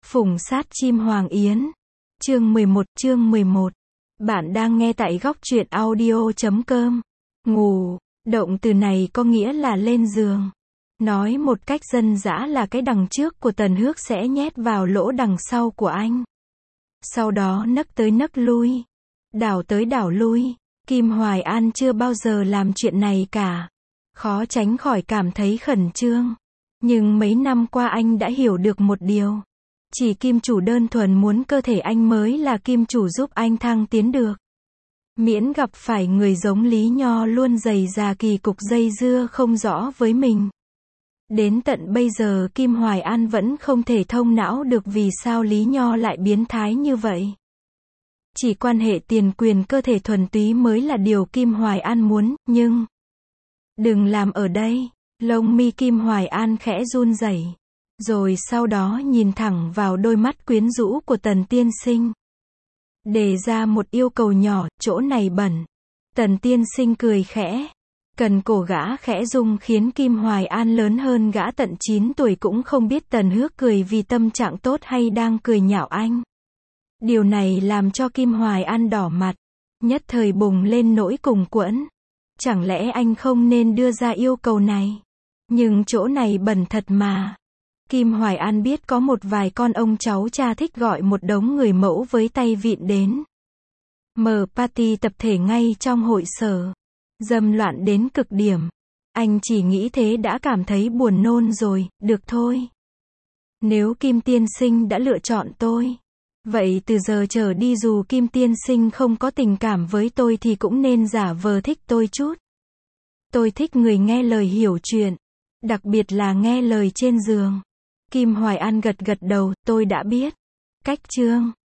Phùng sát chim hoàng yến. Chương 11. Bạn đang nghe tại góc truyện audio.com. Ngủ. Động từ này có nghĩa là lên giường. Nói một cách dân dã là cái đằng trước của Tần Hước sẽ nhét vào lỗ đằng sau của anh. Sau đó nấc tới nấc lui. Đảo tới đảo lui. Kim Hoài An chưa bao giờ làm chuyện này cả. Khó tránh khỏi cảm thấy khẩn trương. Nhưng mấy năm qua anh đã hiểu được một điều. Chỉ kim chủ đơn thuần muốn cơ thể anh mới là kim chủ giúp anh thăng tiến được. Miễn gặp phải người giống Lý Nho luôn rầy rà kỳ cục dây dưa không rõ với mình. Đến tận bây giờ Kim Hoài An vẫn không thể thông não được vì sao Lý Nho lại biến thái như vậy. Chỉ quan hệ tiền quyền cơ thể thuần túy mới là điều Kim Hoài An muốn, nhưng đừng làm ở đây. Lông mi Kim Hoài An khẽ run rẩy, rồi sau đó nhìn thẳng vào đôi mắt quyến rũ của Tần tiên sinh. Đề ra một yêu cầu nhỏ, chỗ này bẩn. Tần tiên sinh cười khẽ. Cần cổ gã khẽ rung khiến Kim Hoài An lớn hơn gã tận 9 tuổi cũng không biết Tần Hước cười vì tâm trạng tốt hay đang cười nhạo anh. Điều này làm cho Kim Hoài An đỏ mặt, nhất thời bùng lên nỗi cùng quẫn. Chẳng lẽ anh không nên đưa ra yêu cầu này? Nhưng chỗ này bẩn thật mà. Kim Hoài An biết có một vài con ông cháu cha thích gọi một đống người mẫu với tay vịn đến mở party tập thể ngay trong hội sở. Dâm loạn đến cực điểm. Anh chỉ nghĩ thế đã cảm thấy buồn nôn rồi, được thôi. Nếu Kim tiên sinh đã lựa chọn tôi, vậy từ giờ trở đi dù Kim tiên sinh không có tình cảm với tôi thì cũng nên giả vờ thích tôi chút. Tôi thích người nghe lời hiểu chuyện, đặc biệt là nghe lời trên giường. Kim Hoài An gật gật đầu, tôi đã biết. Cách chương